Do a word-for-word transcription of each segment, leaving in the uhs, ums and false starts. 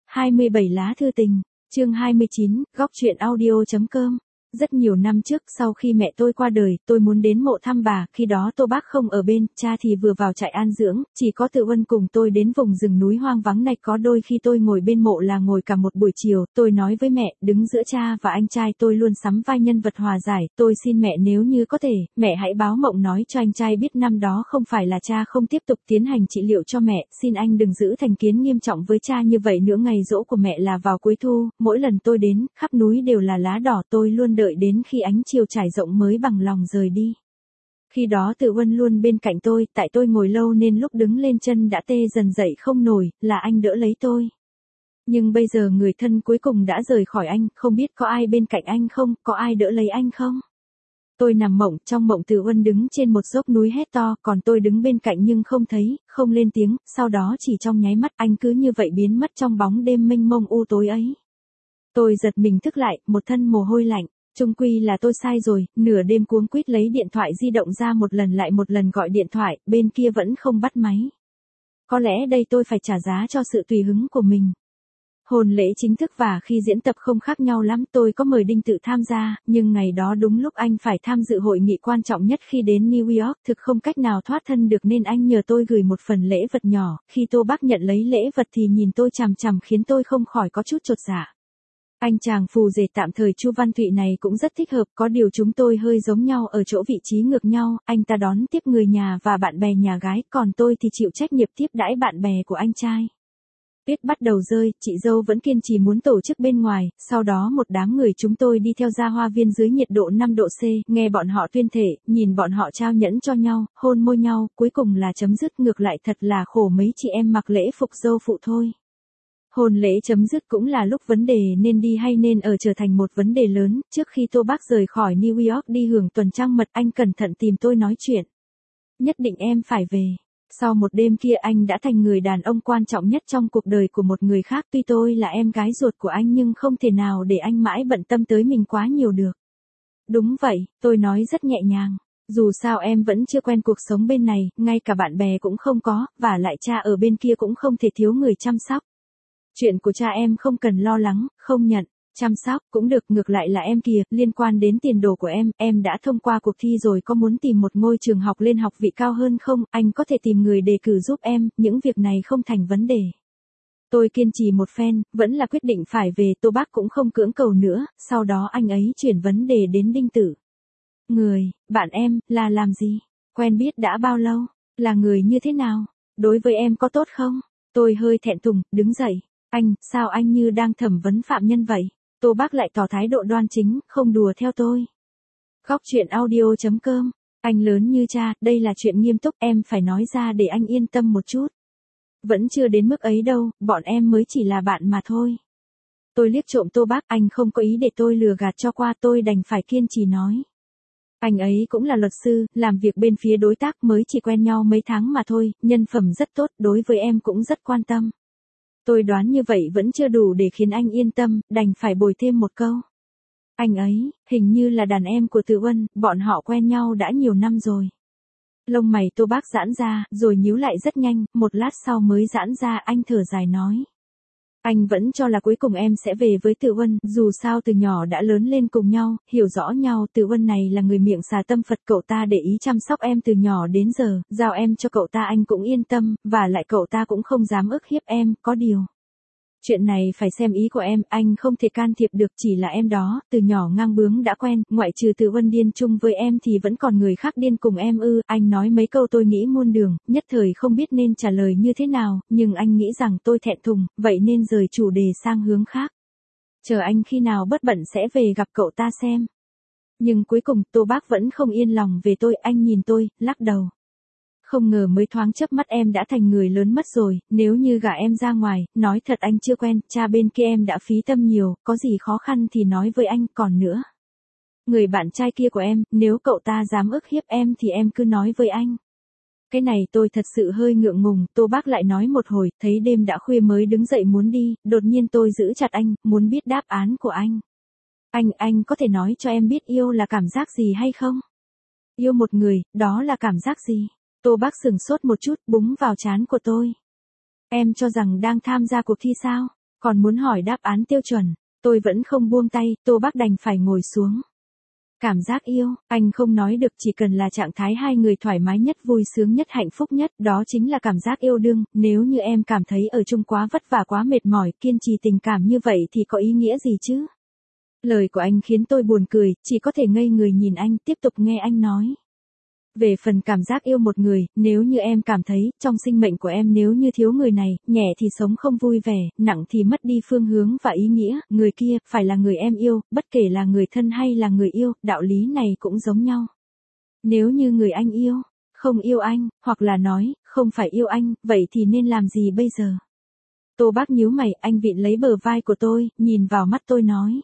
hai mươi bảy lá thư tình, chương hai mươi chín, góc truyện audio chấm com. Rất nhiều năm trước, sau khi mẹ tôi qua đời, tôi muốn đến mộ thăm bà, khi đó Tô Bác không ở bên, cha thì vừa vào trại an dưỡng, chỉ có Tự Uân cùng tôi đến vùng rừng núi hoang vắng này. Có đôi khi tôi ngồi bên mộ là ngồi cả một buổi chiều, tôi nói với mẹ, đứng giữa cha và anh trai tôi luôn sắm vai nhân vật hòa giải, tôi xin mẹ nếu như có thể, mẹ hãy báo mộng nói cho anh trai biết năm đó không phải là cha không tiếp tục tiến hành trị liệu cho mẹ, xin anh đừng giữ thành kiến nghiêm trọng với cha như vậy nữa. Ngày giỗ của mẹ là vào cuối thu, mỗi lần tôi đến, khắp núi đều là lá đỏ, tôi luôn đợi đến khi ánh chiều trải rộng mới bằng lòng rời đi. Khi đó Tự Uân luôn bên cạnh tôi, tại tôi ngồi lâu nên lúc đứng lên chân đã tê dần dậy không nổi, là anh đỡ lấy tôi. Nhưng bây giờ người thân cuối cùng đã rời khỏi anh, không biết có ai bên cạnh anh không, có ai đỡ lấy anh không? Tôi nằm mộng, trong mộng Tự Uân đứng trên một dốc núi hét to, còn tôi đứng bên cạnh nhưng không thấy, không lên tiếng, sau đó chỉ trong nháy mắt anh cứ như vậy biến mất trong bóng đêm mênh mông u tối ấy. Tôi giật mình thức lại, một thân mồ hôi lạnh. Chung quy là tôi sai rồi, nửa đêm cuống quýt lấy điện thoại di động ra một lần lại một lần gọi điện thoại, bên kia vẫn không bắt máy. Có lẽ đây tôi phải trả giá cho sự tùy hứng của mình. Hôn lễ chính thức và khi diễn tập không khác nhau lắm, tôi có mời Đinh Tự tham gia, nhưng ngày đó đúng lúc anh phải tham dự hội nghị quan trọng nhất khi đến New York, thực không cách nào thoát thân được nên anh nhờ tôi gửi một phần lễ vật nhỏ, khi Tô Bác nhận lấy lễ vật thì nhìn tôi chằm chằm khiến tôi không khỏi có chút chột dạ. Anh chàng phù rể tạm thời Chu Văn Thụy này cũng rất thích hợp, có điều chúng tôi hơi giống nhau ở chỗ vị trí ngược nhau, anh ta đón tiếp người nhà và bạn bè nhà gái, còn tôi thì chịu trách nhiệm tiếp đãi bạn bè của anh trai. Tuyết bắt đầu rơi, chị dâu vẫn kiên trì muốn tổ chức bên ngoài, sau đó một đám người chúng tôi đi theo ra hoa viên dưới nhiệt độ năm độ C, nghe bọn họ tuyên thệ, nhìn bọn họ trao nhẫn cho nhau, hôn môi nhau, cuối cùng là chấm dứt. Ngược lại thật là khổ mấy chị em mặc lễ phục dâu phụ thôi. Hôn lễ chấm dứt cũng là lúc vấn đề nên đi hay nên ở trở thành một vấn đề lớn, trước khi Tô Bác rời khỏi New York đi hưởng tuần trăng mật anh cẩn thận tìm tôi nói chuyện. Nhất định em phải về. Sau một đêm kia anh đã thành người đàn ông quan trọng nhất trong cuộc đời của một người khác, tuy tôi là em gái ruột của anh nhưng không thể nào để anh mãi bận tâm tới mình quá nhiều được. Đúng vậy, tôi nói rất nhẹ nhàng. Dù sao em vẫn chưa quen cuộc sống bên này, ngay cả bạn bè cũng không có, và lại cha ở bên kia cũng không thể thiếu người chăm sóc. Chuyện của cha em không cần lo lắng, không nhận, chăm sóc cũng được, ngược lại là em kìa, liên quan đến tiền đồ của em, em đã thông qua cuộc thi rồi, có muốn tìm một ngôi trường học lên học vị cao hơn không, anh có thể tìm người đề cử giúp em, những việc này không thành vấn đề. Tôi kiên trì một phen, vẫn là quyết định phải về, Tô Bác cũng không cưỡng cầu nữa, sau đó anh ấy chuyển vấn đề đến Đinh Tự. Người, bạn em, là làm gì? Quen biết đã bao lâu? Là người như thế nào? Đối với em có tốt không? Tôi hơi thẹn thùng, đứng dậy. Anh, sao anh như đang thẩm vấn phạm nhân vậy? Tô Bác lại tỏ thái độ đoan chính, không đùa theo tôi. Góc truyện audio chấm com. Anh lớn như cha, đây là chuyện nghiêm túc, em phải nói ra để anh yên tâm một chút. Vẫn chưa đến mức ấy đâu, bọn em mới chỉ là bạn mà thôi. Tôi liếc trộm Tô Bác, anh không có ý để tôi lừa gạt cho qua, tôi đành phải kiên trì nói. Anh ấy cũng là luật sư, làm việc bên phía đối tác, mới chỉ quen nhau mấy tháng mà thôi, nhân phẩm rất tốt, đối với em cũng rất quan tâm. Tôi đoán như vậy vẫn chưa đủ để khiến anh yên tâm, đành phải bồi thêm một câu. Anh ấy, hình như là đàn em của Tự Uân, bọn họ quen nhau đã nhiều năm rồi. Lông mày Tô Bác giãn ra, rồi nhíu lại rất nhanh, một lát sau mới giãn ra, anh thở dài nói. Anh vẫn cho là cuối cùng em sẽ về với Tự Uân, dù sao từ nhỏ đã lớn lên cùng nhau, hiểu rõ nhau, Tự Uân này là người miệng xà tâm Phật, cậu ta để ý chăm sóc em từ nhỏ đến giờ, giao em cho cậu ta anh cũng yên tâm, và lại cậu ta cũng không dám ức hiếp em, có điều. Chuyện này phải xem ý của em, anh không thể can thiệp được, chỉ là em đó, từ nhỏ ngang bướng đã quen, ngoại trừ Tự Uân điên chung với em thì vẫn còn người khác điên cùng em ư, anh nói mấy câu tôi nghĩ muôn đường, nhất thời không biết nên trả lời như thế nào, nhưng anh nghĩ rằng tôi thẹn thùng, vậy nên rời chủ đề sang hướng khác. Chờ anh khi nào bất bận sẽ về gặp cậu ta xem. Nhưng cuối cùng Tô Bác vẫn không yên lòng về tôi, anh nhìn tôi, lắc đầu. Không ngờ mới thoáng chớp mắt em đã thành người lớn mất rồi, nếu như gả em ra ngoài, nói thật anh chưa quen, cha bên kia em đã phí tâm nhiều, có gì khó khăn thì nói với anh, còn nữa. Người bạn trai kia của em, nếu cậu ta dám ức hiếp em thì em cứ nói với anh. Cái này tôi thật sự hơi ngượng ngùng, Tô Bác lại nói một hồi, thấy đêm đã khuya mới đứng dậy muốn đi, đột nhiên tôi giữ chặt anh, muốn biết đáp án của anh. Anh, anh có thể nói cho em biết yêu là cảm giác gì hay không? Yêu một người, đó là cảm giác gì? Tô Bác sừng sốt một chút, búng vào trán của tôi. Em cho rằng đang tham gia cuộc thi sao? Còn muốn hỏi đáp án tiêu chuẩn, tôi vẫn không buông tay, Tô Bác đành phải ngồi xuống. Cảm giác yêu, anh không nói được, chỉ cần là trạng thái hai người thoải mái nhất, vui sướng nhất, hạnh phúc nhất, đó chính là cảm giác yêu đương. Nếu như em cảm thấy ở chung quá vất vả, quá mệt mỏi, kiên trì tình cảm như vậy thì có ý nghĩa gì chứ? Lời của anh khiến tôi buồn cười, chỉ có thể ngây người nhìn anh, tiếp tục nghe anh nói. Về phần cảm giác yêu một người, nếu như em cảm thấy, trong sinh mệnh của em nếu như thiếu người này, nhẹ thì sống không vui vẻ, nặng thì mất đi phương hướng và ý nghĩa, người kia, phải là người em yêu, bất kể là người thân hay là người yêu, đạo lý này cũng giống nhau. Nếu như người anh yêu, không yêu anh, hoặc là nói, không phải yêu anh, vậy thì nên làm gì bây giờ? Tô Bác nhíu mày, anh vịn lấy bờ vai của tôi, nhìn vào mắt tôi nói.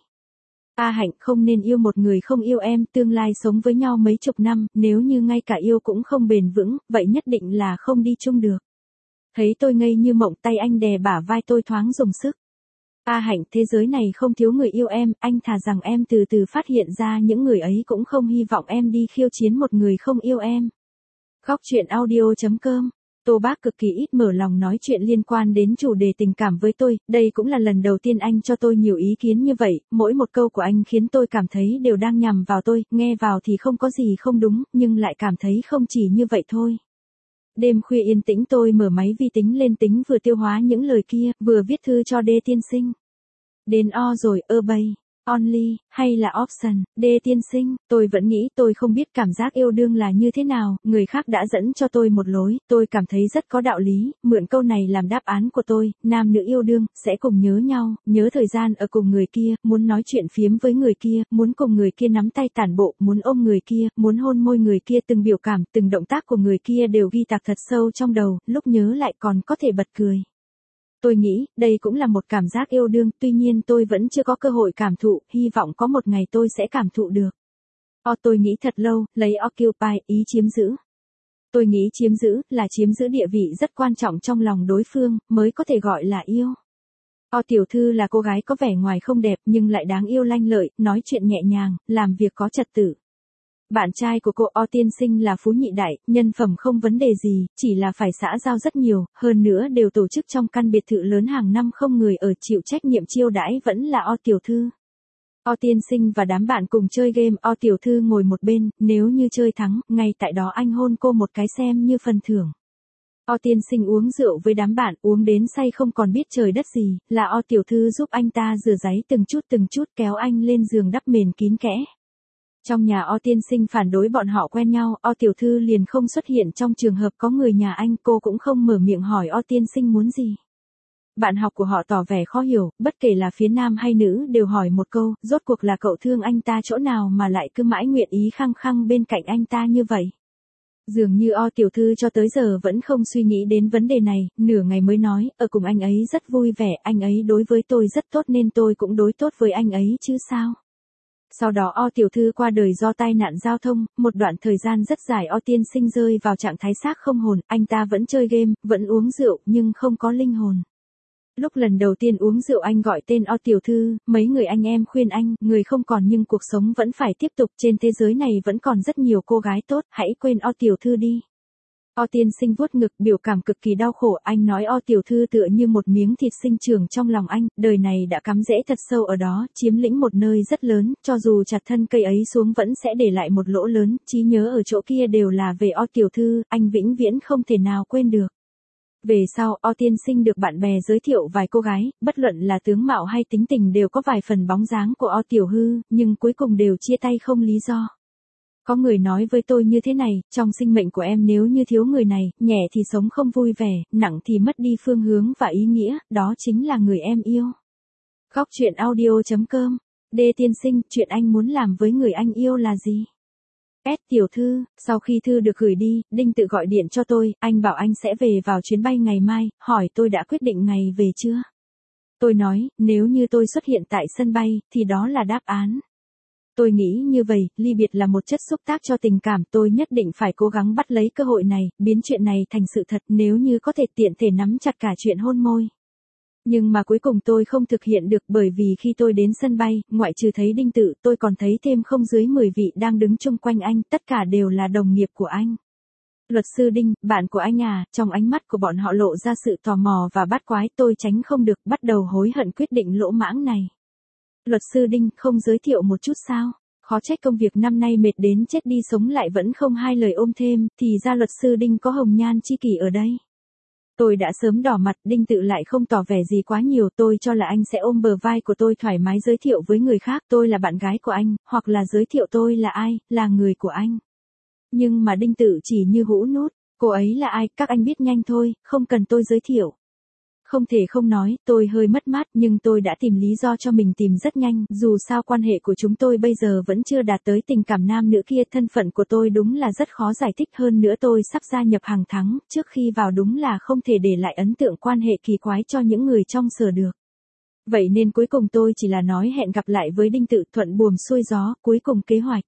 A Hạnh, không nên yêu một người không yêu em, tương lai sống với nhau mấy chục năm, nếu như ngay cả yêu cũng không bền vững, vậy nhất định là không đi chung được. Thấy tôi ngây như mộng, tay anh đè bả vai tôi thoáng dùng sức. A Hạnh, thế giới này không thiếu người yêu em, anh thà rằng em từ từ phát hiện ra những người ấy cũng không hy vọng em đi khiêu chiến một người không yêu em. Góc truyện audio chấm com. Tô Bác cực kỳ ít mở lòng nói chuyện liên quan đến chủ đề tình cảm với tôi, đây cũng là lần đầu tiên anh cho tôi nhiều ý kiến như vậy, mỗi một câu của anh khiến tôi cảm thấy đều đang nhằm vào tôi, nghe vào thì không có gì không đúng, nhưng lại cảm thấy không chỉ như vậy thôi. Đêm khuya yên tĩnh, tôi mở máy vi tính lên tính vừa tiêu hóa những lời kia, vừa viết thư cho D tiên sinh. Đến O rồi, obey, only, hay là option, D tiên sinh, tôi vẫn nghĩ tôi không biết cảm giác yêu đương là như thế nào, người khác đã dẫn cho tôi một lối, tôi cảm thấy rất có đạo lý, mượn câu này làm đáp án của tôi, nam nữ yêu đương, sẽ cùng nhớ nhau, nhớ thời gian ở cùng người kia, muốn nói chuyện phiếm với người kia, muốn cùng người kia nắm tay tản bộ, muốn ôm người kia, muốn hôn môi người kia, từng biểu cảm, từng động tác của người kia đều ghi tạc thật sâu trong đầu, lúc nhớ lại còn có thể bật cười. Tôi nghĩ, đây cũng là một cảm giác yêu đương, tuy nhiên tôi vẫn chưa có cơ hội cảm thụ, hy vọng có một ngày tôi sẽ cảm thụ được. O tôi nghĩ thật lâu, lấy occupy, ý chiếm giữ. Tôi nghĩ chiếm giữ, là chiếm giữ địa vị rất quan trọng trong lòng đối phương, mới có thể gọi là yêu. O tiểu thư là cô gái có vẻ ngoài không đẹp nhưng lại đáng yêu lanh lợi, nói chuyện nhẹ nhàng, làm việc có trật tự. Bạn trai của cô O tiên sinh là phú nhị đại, nhân phẩm không vấn đề gì, chỉ là phải xã giao rất nhiều, hơn nữa đều tổ chức trong căn biệt thự lớn hàng năm không người ở, chịu trách nhiệm chiêu đãi vẫn là O tiểu thư. O tiên sinh và đám bạn cùng chơi game, O tiểu thư ngồi một bên, nếu như chơi thắng, ngay tại đó anh hôn cô một cái xem như phần thưởng. O tiên sinh uống rượu với đám bạn, uống đến say không còn biết trời đất gì, là O tiểu thư giúp anh ta rửa ráy từng chút từng chút, kéo anh lên giường đắp mền kín kẽ. Trong nhà O tiên sinh phản đối bọn họ quen nhau, O tiểu thư liền không xuất hiện trong trường hợp có người nhà anh, cô cũng không mở miệng hỏi O tiên sinh muốn gì. Bạn học của họ tỏ vẻ khó hiểu, bất kể là phía nam hay nữ đều hỏi một câu, rốt cuộc là cậu thương anh ta chỗ nào mà lại cứ mãi nguyện ý khăng khăng bên cạnh anh ta như vậy. Dường như O tiểu thư cho tới giờ vẫn không suy nghĩ đến vấn đề này, nửa ngày mới nói, ở cùng anh ấy rất vui vẻ, anh ấy đối với tôi rất tốt nên tôi cũng đối tốt với anh ấy chứ sao. Sau đó O tiểu thư qua đời do tai nạn giao thông, một đoạn thời gian rất dài O tiên sinh rơi vào trạng thái xác không hồn, anh ta vẫn chơi game, vẫn uống rượu nhưng không có linh hồn. Lúc lần đầu tiên uống rượu anh gọi tên O tiểu thư, mấy người anh em khuyên anh, người không còn nhưng cuộc sống vẫn phải tiếp tục, trên thế giới này vẫn còn rất nhiều cô gái tốt, hãy quên O tiểu thư đi. O tiên sinh vuốt ngực, biểu cảm cực kỳ đau khổ, anh nói O tiểu thư tựa như một miếng thịt sinh trưởng trong lòng anh, đời này đã cắm rễ thật sâu ở đó, chiếm lĩnh một nơi rất lớn, cho dù chặt thân cây ấy xuống vẫn sẽ để lại một lỗ lớn, trí nhớ ở chỗ kia đều là về O tiểu thư, anh vĩnh viễn không thể nào quên được. Về sau, O tiên sinh được bạn bè giới thiệu vài cô gái, bất luận là tướng mạo hay tính tình đều có vài phần bóng dáng của O tiểu hư, nhưng cuối cùng đều chia tay không lý do. Có người nói với tôi như thế này, trong sinh mệnh của em nếu như thiếu người này, nhẹ thì sống không vui vẻ, nặng thì mất đi phương hướng và ý nghĩa, đó chính là người em yêu. Góc truyện audio chấm com. D tiên sinh, chuyện anh muốn làm với người anh yêu là gì? S tiểu thư, sau khi thư được gửi đi, Đinh tự gọi điện cho tôi, anh bảo anh sẽ về vào chuyến bay ngày mai, hỏi tôi đã quyết định ngày về chưa? Tôi nói, nếu như tôi xuất hiện tại sân bay, thì đó là đáp án. Tôi nghĩ như vậy, ly biệt là một chất xúc tác cho tình cảm, tôi nhất định phải cố gắng bắt lấy cơ hội này, biến chuyện này thành sự thật, nếu như có thể tiện thể nắm chặt cả chuyện hôn môi. Nhưng mà cuối cùng tôi không thực hiện được bởi vì khi tôi đến sân bay, ngoại trừ thấy Đinh Tự, tôi còn thấy thêm không dưới mười vị đang đứng chung quanh anh, tất cả đều là đồng nghiệp của anh. Luật sư Đinh, bạn của anh à, trong ánh mắt của bọn họ lộ ra sự tò mò và bắt quái, tôi tránh không được, bắt đầu hối hận quyết định lỗ mãng này. Luật sư Đinh, không giới thiệu một chút sao? Khó trách công việc năm nay mệt đến chết đi sống lại vẫn không hai lời ôm thêm, thì ra luật sư Đinh có hồng nhan chi kỷ ở đây. Tôi đã sớm đỏ mặt, Đinh Tự lại không tỏ vẻ gì quá nhiều, tôi cho là anh sẽ ôm bờ vai của tôi thoải mái giới thiệu với người khác, tôi là bạn gái của anh, hoặc là giới thiệu tôi là ai, là người của anh. Nhưng mà Đinh Tự chỉ như hũ nút, cô ấy là ai, các anh biết nhanh thôi, không cần tôi giới thiệu. Không thể không nói, tôi hơi mất mát nhưng tôi đã tìm lý do cho mình tìm rất nhanh, dù sao quan hệ của chúng tôi bây giờ vẫn chưa đạt tới tình cảm nam nữ kia, thân phận của tôi đúng là rất khó giải thích, hơn nữa tôi sắp gia nhập hàng thắng, trước khi vào đúng là không thể để lại ấn tượng quan hệ kỳ quái cho những người trong sở được. Vậy nên cuối cùng tôi chỉ là nói hẹn gặp lại với Đinh Tự, thuận buồm xuôi gió, cuối cùng kế hoạch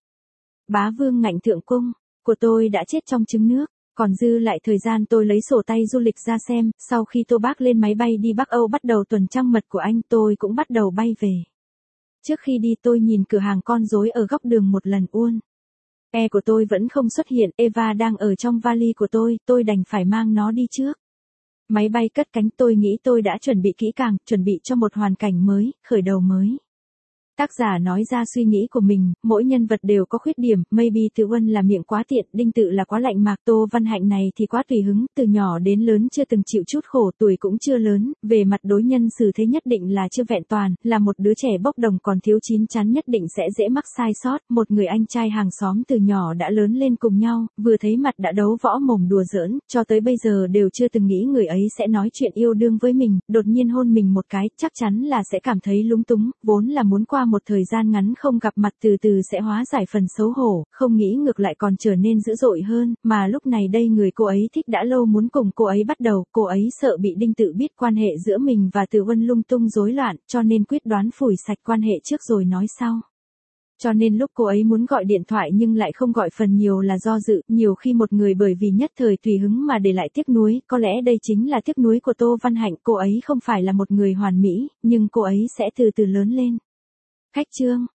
Bá Vương ngạnh thượng cung của tôi đã chết trong trứng nước. Còn dư lại thời gian tôi lấy sổ tay du lịch ra xem, sau khi Tô Bác lên máy bay đi Bắc Âu bắt đầu tuần trăng mật của anh, tôi cũng bắt đầu bay về. Trước khi đi tôi nhìn cửa hàng con rối ở góc đường một lần uôn. E của tôi vẫn không xuất hiện, Eva đang ở trong vali của tôi, tôi đành phải mang nó đi trước. Máy bay cất cánh, tôi nghĩ tôi đã chuẩn bị kỹ càng, chuẩn bị cho một hoàn cảnh mới, khởi đầu mới. Tác giả nói ra suy nghĩ của mình, mỗi nhân vật đều có khuyết điểm, maybe Từ Uân là miệng quá tiện, Đinh Tự là quá lạnh mạc, Tô Văn Hạnh này thì quá tùy hứng, từ nhỏ đến lớn chưa từng chịu chút khổ, tuổi cũng chưa lớn, về mặt đối nhân xử thế nhất định là chưa vẹn toàn, là một đứa trẻ bốc đồng còn thiếu chín chắn, nhất định sẽ dễ mắc sai sót, một người anh trai hàng xóm từ nhỏ đã lớn lên cùng nhau, vừa thấy mặt đã đấu võ mồm đùa giỡn, cho tới bây giờ đều chưa từng nghĩ người ấy sẽ nói chuyện yêu đương với mình, đột nhiên hôn mình một cái, chắc chắn là sẽ cảm thấy lúng túng, vốn là muốn qua một thời gian ngắn không gặp mặt từ từ sẽ hóa giải phần xấu hổ, không nghĩ ngược lại còn trở nên dữ dội hơn, mà lúc này đây người cô ấy thích đã lâu muốn cùng cô ấy bắt đầu, cô ấy sợ bị Đinh Tự biết quan hệ giữa mình và Từ Uân lung tung rối loạn, cho nên quyết đoán phủi sạch quan hệ trước rồi nói sau. Cho nên lúc cô ấy muốn gọi điện thoại nhưng lại không gọi, phần nhiều là do dự, nhiều khi một người bởi vì nhất thời tùy hứng mà để lại tiếc nuối, có lẽ đây chính là tiếc nuối của Tô Văn Hạnh, cô ấy không phải là một người hoàn mỹ, nhưng cô ấy sẽ từ từ lớn lên. Khách trương